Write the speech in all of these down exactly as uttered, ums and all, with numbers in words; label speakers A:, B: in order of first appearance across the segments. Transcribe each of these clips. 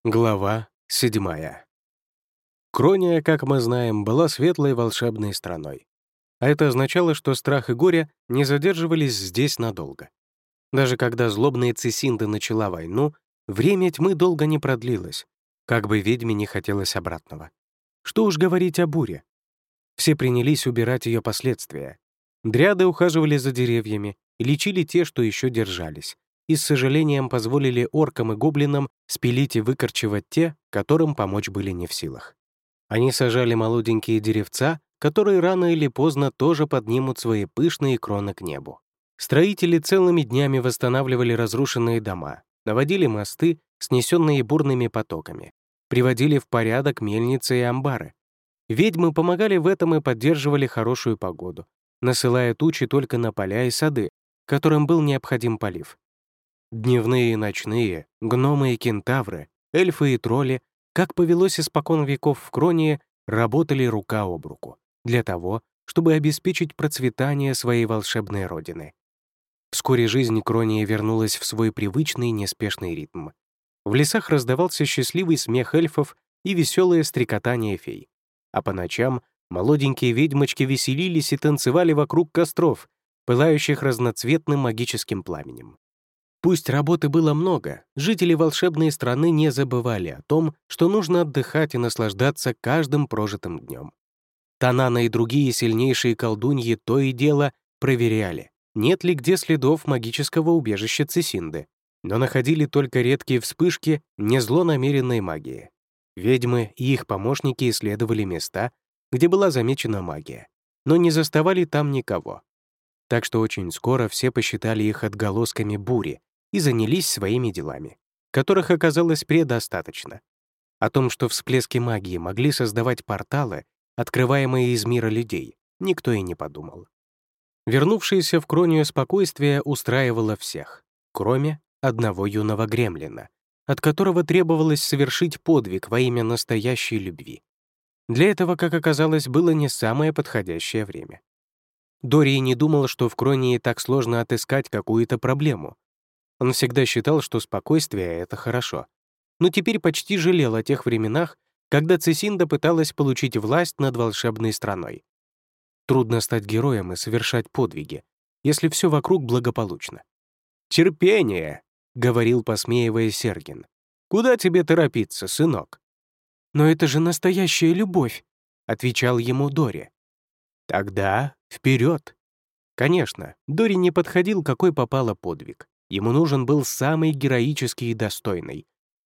A: Глава седьмая. Крония, как мы знаем, была светлой волшебной страной. А это означало, что страх и горе не задерживались здесь надолго. Даже когда злобная Цисинда начала войну, время тьмы долго не продлилось, как бы ведьме не хотелось обратного. Что уж говорить о буре. Все принялись убирать ее последствия. Дряды ухаживали за деревьями и лечили те, что еще держались, и с сожалением позволили оркам и гоблинам спилить и выкорчевать те, которым помочь были не в силах. Они сажали молоденькие деревца, которые рано или поздно тоже поднимут свои пышные кроны к небу. Строители целыми днями восстанавливали разрушенные дома, наводили мосты, снесенные бурными потоками, приводили в порядок мельницы и амбары. Ведьмы помогали в этом и поддерживали хорошую погоду, насылая тучи только на поля и сады, которым был необходим полив. Дневные и ночные, гномы и кентавры, эльфы и тролли, как повелось испокон веков в Кронии, работали рука об руку для того, чтобы обеспечить процветание своей волшебной родины. Вскоре жизнь Кронии вернулась в свой привычный неспешный ритм. В лесах раздавался счастливый смех эльфов и веселое стрекотание фей. А по ночам молоденькие ведьмочки веселились и танцевали вокруг костров, пылающих разноцветным магическим пламенем. Пусть работы было много, жители волшебной страны не забывали о том, что нужно отдыхать и наслаждаться каждым прожитым днем. Танана и другие сильнейшие колдуньи то и дело проверяли, нет ли где следов магического убежища Цисинды, но находили только редкие вспышки незлонамеренной магии. Ведьмы и их помощники исследовали места, где была замечена магия, но не заставали там никого. Так что очень скоро все посчитали их отголосками бури и занялись своими делами, которых оказалось предостаточно. О том, что всплески магии могли создавать порталы, открываемые из мира людей, никто и не подумал. Вернувшееся в Кронию спокойствие устраивало всех, кроме одного юного гремлина, от которого требовалось совершить подвиг во имя настоящей любви. Для этого, как оказалось, было не самое подходящее время. Дорий не думал, что в Кронии так сложно отыскать какую-то проблему. Он всегда считал, что спокойствие — это хорошо. Но теперь почти жалел о тех временах, когда Цисинда пыталась получить власть над волшебной страной. Трудно стать героем и совершать подвиги, если все вокруг благополучно. «Терпение!» — говорил, посмеиваясь Сергин. «Куда тебе торопиться, сынок?» «Но это же настоящая любовь!» — отвечал ему Дори. «Тогда вперед!» Конечно, Дори не подходил, какой попало подвиг. Ему нужен был самый героический и достойный.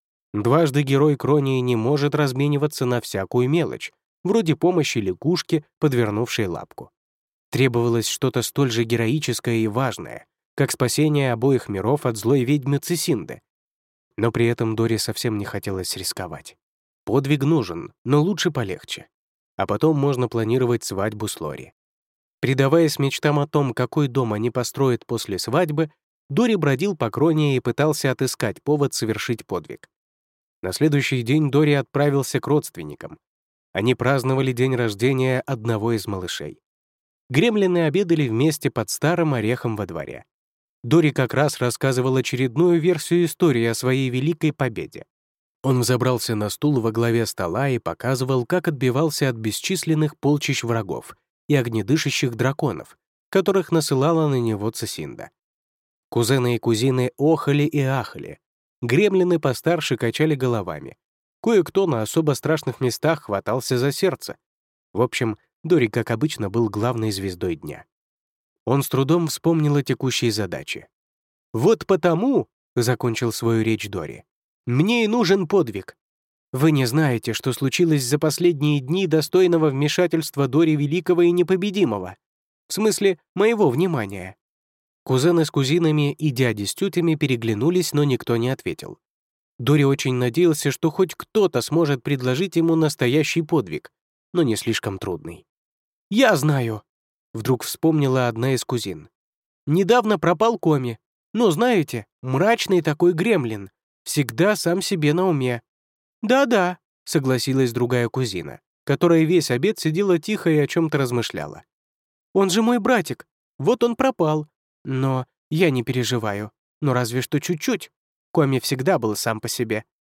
A: Дважды герой Кронии не может размениваться на всякую мелочь, вроде помощи лягушке, подвернувшей лапку. Требовалось что-то столь же героическое и важное, как спасение обоих миров от злой ведьмы Цисинды. Но при этом Дори совсем не хотелось рисковать. Подвиг нужен, но лучше полегче. А потом можно планировать свадьбу с Лори. Предаваясь мечтам о том, какой дом они построят после свадьбы, Дори бродил по Кронии и пытался отыскать повод совершить подвиг. На следующий день Дори отправился к родственникам. Они праздновали день рождения одного из малышей. Гремлины обедали вместе под старым орехом во дворе. Дори как раз рассказывал очередную версию истории о своей великой победе. Он взобрался на стул во главе стола и показывал, как отбивался от бесчисленных полчищ врагов и огнедышащих драконов, которых насылала на него Цисинда. Кузены и кузины охали и ахали. Гремлины постарше качали головами. Кое-кто на особо страшных местах хватался за сердце. В общем, Дори, как обычно, был главной звездой дня. Он с трудом вспомнил о текущей задаче. «Вот потому», — закончил свою речь Дори, «мне и нужен подвиг. Вы не знаете, что случилось за последние дни достойного вмешательства Дори Великого и Непобедимого. В смысле, моего внимания». Кузены с кузинами и дяди с тетями переглянулись, но никто не ответил. Дори очень надеялся, что хоть кто-то сможет предложить ему настоящий подвиг, но не слишком трудный. «Я знаю», — вдруг вспомнила одна из кузин. «Недавно пропал Коми. Но, знаете, мрачный такой гремлин. Всегда сам себе на уме». «Да-да», — согласилась другая кузина, которая весь обед сидела тихо и о чем-то размышляла. «Он же мой братик. Вот он пропал. Но я не переживаю. Ну разве что чуть-чуть. Коми всегда был сам по себе».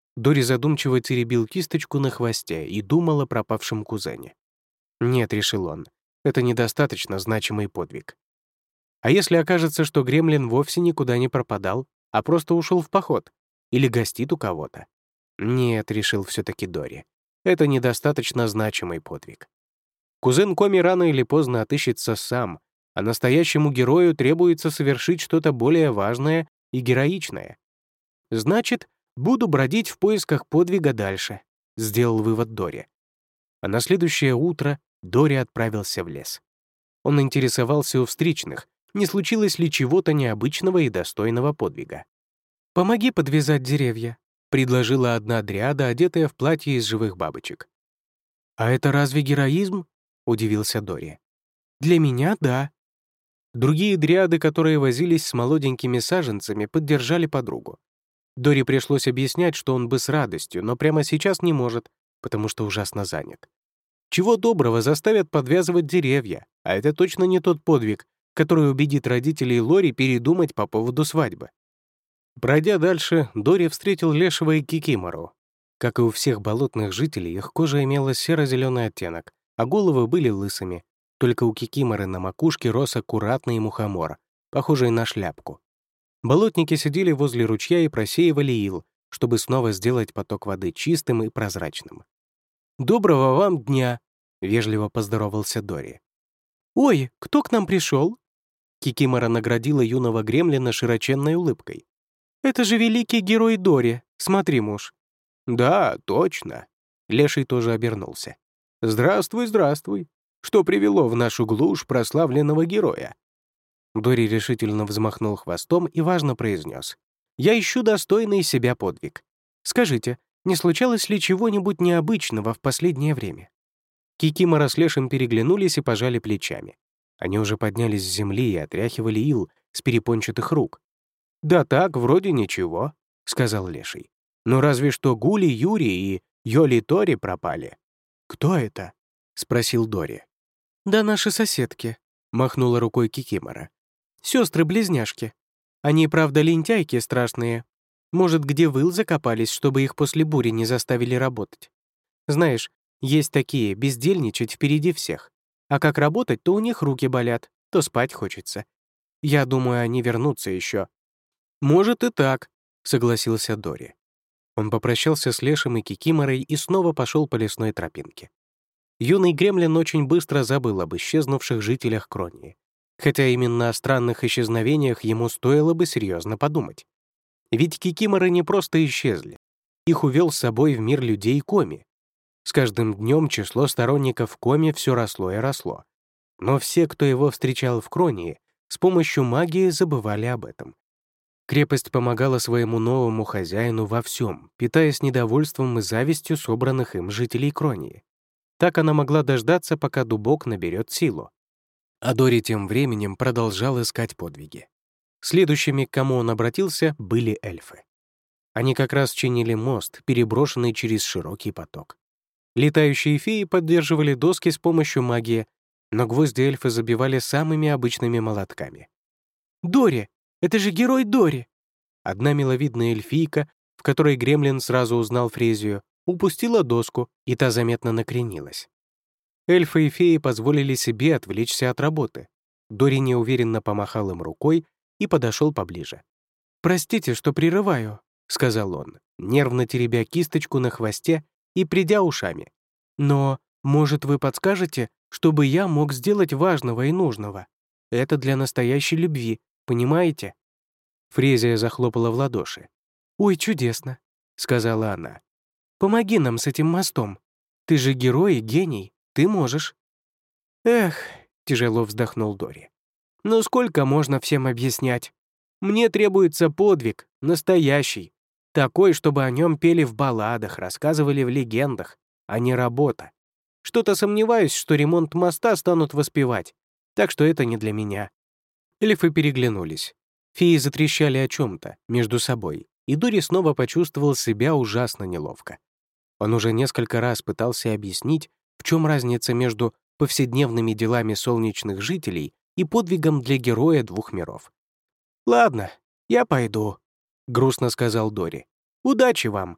A: Дори задумчиво теребил кисточку на хвосте и думал о пропавшем кузене. «Нет», — решил он, — «это недостаточно значимый подвиг. А если окажется, что гремлин вовсе никуда не пропадал, а просто ушел в поход? Или гостит у кого-то? Нет», — решил все-таки Дори, — «это недостаточно значимый подвиг. Кузен Коми рано или поздно отыщется сам, а настоящему герою требуется совершить что-то более важное и героичное. Значит, буду бродить в поисках подвига дальше», — сделал вывод Дори. А на следующее утро Дори отправился в лес. Он интересовался у встречных, не случилось ли чего-то необычного и достойного подвига. «Помоги подвязать деревья», — предложила одна дриада, одетая в платье из живых бабочек. «А это разве героизм?» — удивился Дори. «Для меня — да». Другие дриады, которые возились с молоденькими саженцами, поддержали подругу. Дори пришлось объяснять, что он бы с радостью, но прямо сейчас не может, потому что ужасно занят. Чего доброго заставят подвязывать деревья, а это точно не тот подвиг, который убедит родителей Лори передумать по поводу свадьбы. Пройдя дальше, Дори встретил Лешего и Кикимору. Как и у всех болотных жителей, их кожа имела серо-зеленый оттенок, а головы были лысыми. Только у Кикиморы на макушке рос аккуратный мухомор, похожий на шляпку. Болотники сидели возле ручья и просеивали ил, чтобы снова сделать поток воды чистым и прозрачным. «Доброго вам дня!» — вежливо поздоровался Дори. «Ой, кто к нам пришел?» Кикимора наградила юного гремлина широченной улыбкой. «Это же великий герой Дори, смотри, муж». «Да, точно». Леший тоже обернулся. «Здравствуй, здравствуй. Что привело в нашу глушь прославленного героя?» Дори решительно взмахнул хвостом и важно произнес: «Я ищу достойный себя подвиг. Скажите, не случалось ли чего-нибудь необычного в последнее время?» Кикимора с Лешим переглянулись и пожали плечами. Они уже поднялись с земли и отряхивали ил с перепончатых рук. «Да так, вроде ничего», — сказал Леший. «Но разве что Гули Юри и Йоли Тори пропали». «Кто это?» — спросил Дори. «Да наши соседки», — махнула рукой Кикимора. «Сестры-близняшки. Они, правда, лентяйки страшные. Может, где в ил закопались, чтобы их после бури не заставили работать. Знаешь, есть такие, бездельничать впереди всех. А как работать, то у них руки болят, то спать хочется. Я думаю, они вернутся еще». «Может и так», — согласился Дори. Он попрощался с Лешим и Кикиморой и снова пошел по лесной тропинке. Юный гремлин очень быстро забыл об исчезнувших жителях Кронии, хотя именно о странных исчезновениях ему стоило бы серьезно подумать. Ведь кикиморы не просто исчезли. Их увел с собой в мир людей Коми. С каждым днем число сторонников Коми все росло и росло. Но все, кто его встречал в Кронии, с помощью магии забывали об этом. Крепость помогала своему новому хозяину во всем, питаясь недовольством и завистью собранных им жителей Кронии. Так она могла дождаться, пока дубок наберет силу. А Дори тем временем продолжал искать подвиги. Следующими, к кому он обратился, были эльфы. Они как раз чинили мост, переброшенный через широкий поток. Летающие феи поддерживали доски с помощью магии, но гвозди эльфы забивали самыми обычными молотками. «Дори! Это же герой Дори!» Одна миловидная эльфийка, в которой гремлин сразу узнал Фрезию, упустила доску, и та заметно накренилась. Эльфы и феи позволили себе отвлечься от работы. Дори неуверенно помахал им рукой и подошел поближе. «Простите, что прерываю», — сказал он, нервно теребя кисточку на хвосте и придя ушами. «Но, может, вы подскажете, чтобы я мог сделать важного и нужного? Это для настоящей любви, понимаете?» Фрезия захлопала в ладоши. «Ой, чудесно», — сказала она. «Помоги нам с этим мостом. Ты же герой и гений, ты можешь». «Эх», — тяжело вздохнул Дори. «Ну сколько можно всем объяснять? Мне требуется подвиг, настоящий, такой, чтобы о нем пели в балладах, рассказывали в легендах, а не работа. Что-то сомневаюсь, что ремонт моста станут воспевать, так что это не для меня». Эльфы переглянулись. Феи затрещали о чем-то между собой, и Дори снова почувствовал себя ужасно неловко. Он уже несколько раз пытался объяснить, в чем разница между повседневными делами солнечных жителей и подвигом для героя двух миров. «Ладно, я пойду», — грустно сказал Дори. «Удачи вам.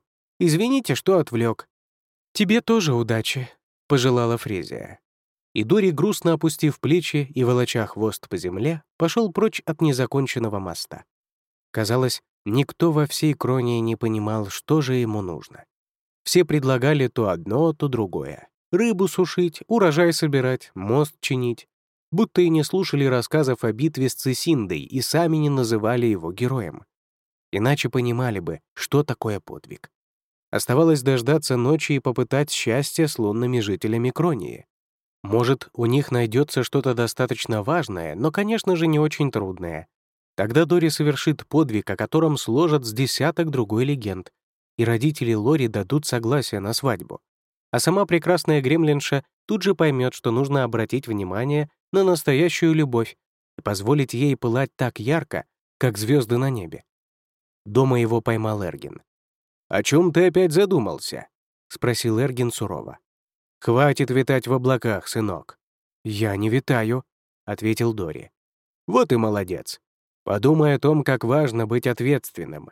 A: Извините, что отвлек. «Тебе тоже удачи», — пожелала Фрезия. И Дори, грустно опустив плечи и волоча хвост по земле, пошел прочь от незаконченного моста. Казалось, никто во всей Кронии не понимал, что же ему нужно. Все предлагали то одно, то другое. Рыбу сушить, урожай собирать, мост чинить. Будто и не слушали рассказов о битве с Цисиндой и сами не называли его героем. Иначе понимали бы, что такое подвиг. Оставалось дождаться ночи и попытать счастье с лунными жителями Кронии. Может, у них найдется что-то достаточно важное, но, конечно же, не очень трудное. Тогда Дори совершит подвиг, о котором сложат с десяток другой легенд, и родители Лори дадут согласие на свадьбу. А сама прекрасная гремлинша тут же поймет, что нужно обратить внимание на настоящую любовь и позволить ей пылать так ярко, как звезды на небе. Дома его поймал Эргин. «О чем ты опять задумался?» — спросил Эргин сурово. «Хватит витать в облаках, сынок». «Я не витаю», — ответил Дори. «Вот и молодец. Подумай о том, как важно быть ответственным».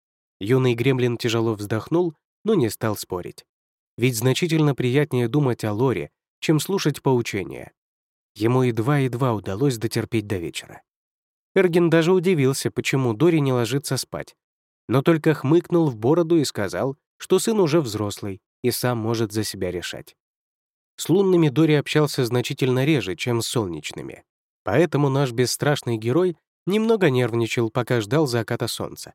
A: Юный гремлин тяжело вздохнул, но не стал спорить. Ведь значительно приятнее думать о Лоре, чем слушать поучения. Ему едва-едва удалось дотерпеть до вечера. Эргин даже удивился, почему Дори не ложится спать, но только хмыкнул в бороду и сказал, что сын уже взрослый и сам может за себя решать. С лунными Дори общался значительно реже, чем с солнечными, поэтому наш бесстрашный герой немного нервничал, пока ждал заката солнца.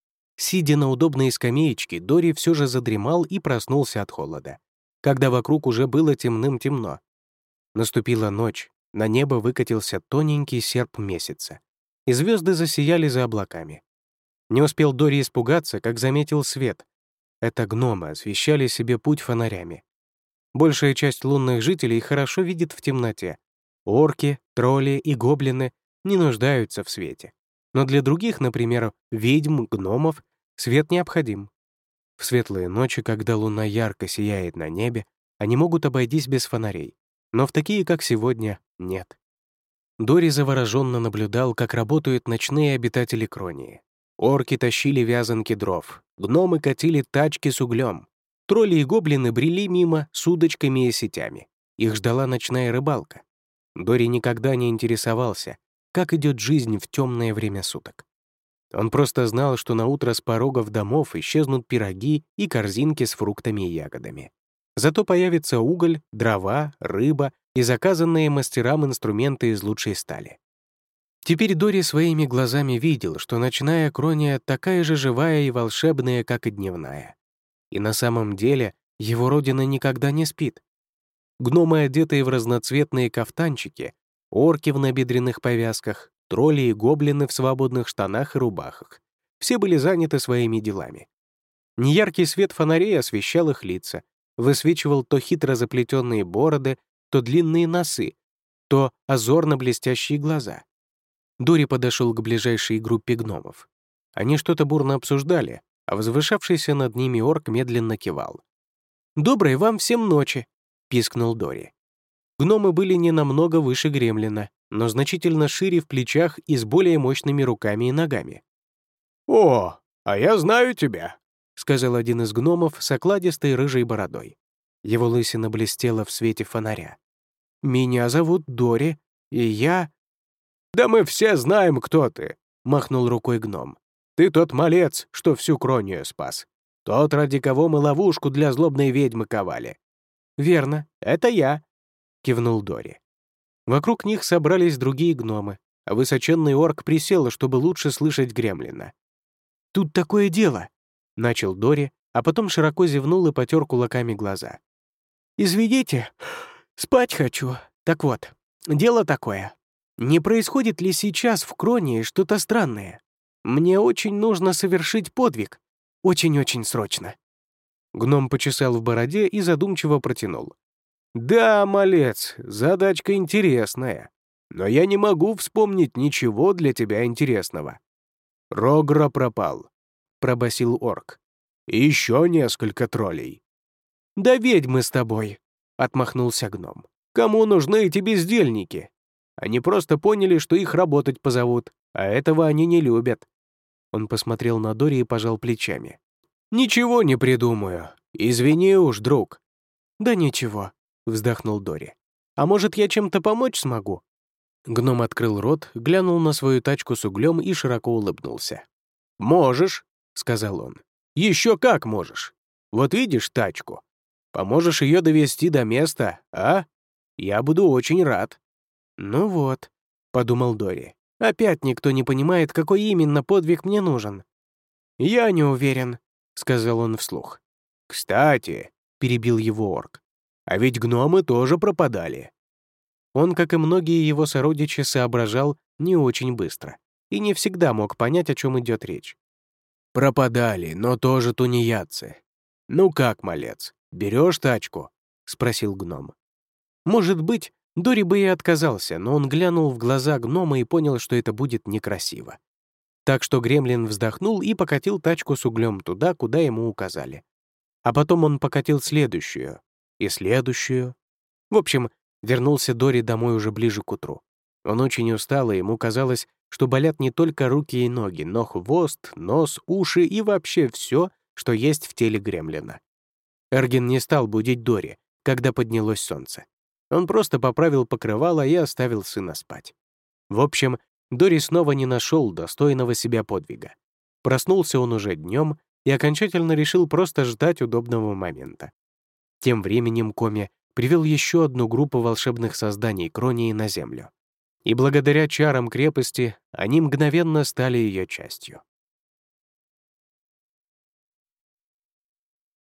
A: Сидя на удобной скамеечке, Дори все же задремал и проснулся от холода, когда вокруг уже было темным-темно. Наступила ночь, на небо выкатился тоненький серп месяца, и звезды засияли за облаками. Не успел Дори испугаться, как заметил свет. Это гномы освещали себе путь фонарями. Большая часть лунных жителей хорошо видит в темноте. Орки, тролли и гоблины не нуждаются в свете. Но для других, например, ведьм, гномов, свет необходим. В светлые ночи, когда луна ярко сияет на небе, они могут обойтись без фонарей. Но в такие, как сегодня, нет. Дори завороженно наблюдал, как работают ночные обитатели Кронии. Орки тащили вязанки дров, гномы катили тачки с углем. Тролли и гоблины брели мимо с удочками и сетями. Их ждала ночная рыбалка. Дори никогда не интересовался, как идет жизнь в темное время суток. Он просто знал, что на утро с порогов домов исчезнут пироги и корзинки с фруктами и ягодами. Зато появится уголь, дрова, рыба и заказанные мастерам инструменты из лучшей стали. Теперь Дори своими глазами видел, что ночная Крония такая же живая и волшебная, как и дневная. И на самом деле его родина никогда не спит. Гномы, одетые в разноцветные кафтанчики, орки в набедренных повязках, тролли и гоблины в свободных штанах и рубахах. Все были заняты своими делами. Неяркий свет фонарей освещал их лица, высвечивал то хитро заплетенные бороды, то длинные носы, то озорно блестящие глаза. Дори подошел к ближайшей группе гномов. Они что-то бурно обсуждали, а возвышавшийся над ними орк медленно кивал. «Доброй вам всем ночи!» — пискнул Дори. Гномы были не намного выше гремлина, но значительно шире в плечах и с более мощными руками и ногами.
B: «О, а я знаю тебя»,
A: — сказал один из гномов с окладистой рыжей бородой. Его лысина блестела в свете фонаря. «Меня зовут Дори, и я...»
B: «Да мы все знаем, кто ты», — махнул рукой гном. «Ты тот малец, что всю Кронию спас. Тот, ради кого мы ловушку для злобной ведьмы ковали».
A: «Верно, это я», — кивнул Дори. Вокруг них собрались другие гномы, а высоченный орк присел, чтобы лучше слышать гремлина. «Тут такое дело», — начал Дори, а потом широко зевнул и потер кулаками глаза. «Извините, спать хочу. Так вот, дело такое. Не происходит ли сейчас в Кронии что-то странное? Мне очень нужно совершить подвиг. Очень-очень срочно». Гном почесал в бороде и задумчиво протянул.
B: «Да, малец, задачка интересная. Но я не могу вспомнить ничего для тебя интересного». «Рогра пропал», — пробасил орк. «И еще несколько троллей».
A: «Да ведьмы с тобой», — отмахнулся гном.
B: «Кому нужны эти бездельники? Они просто поняли, что их работать позовут, а этого они не любят».
A: Он посмотрел на Дори и пожал плечами.
B: «Ничего не придумаю. Извини уж, друг».
A: «Да ничего», — вздохнул Дори. «А может, я чем-то помочь смогу?» Гном открыл рот, глянул на свою тачку с углем и широко улыбнулся.
B: «Можешь», — сказал он. «Еще как можешь. Вот видишь тачку? Поможешь ее довести до места, а? Я буду очень рад».
A: «Ну вот», — подумал Дори. «Опять никто не понимает, какой именно подвиг мне нужен». «Я не уверен», — сказал он вслух.
B: «Кстати», — перебил его орк, «а ведь гномы тоже пропадали».
A: Он, как и многие его сородичи, соображал не очень быстро и не всегда мог понять, о чем идет речь.
B: «Пропадали, но тоже тунеядцы. Ну как, малец, берешь тачку?» — спросил гном.
A: Может быть, Дори бы и отказался, но он глянул в глаза гнома и понял, что это будет некрасиво. Так что гремлин вздохнул и покатил тачку с углем туда, куда ему указали. А потом он покатил следующую и следующую. В общем, вернулся Дори домой уже ближе к утру. Он очень устал, и ему казалось, что болят не только руки и ноги, но хвост, нос, уши и вообще все, что есть в теле гремлина. Эрген не стал будить Дори, когда поднялось солнце. Он просто поправил покрывало и оставил сына спать. В общем, Дори снова не нашел достойного себя подвига. Проснулся он уже днем и окончательно решил просто ждать удобного момента. Тем временем Коми привел еще одну группу волшебных созданий Кронии на Землю. И благодаря чарам крепости они мгновенно стали ее частью.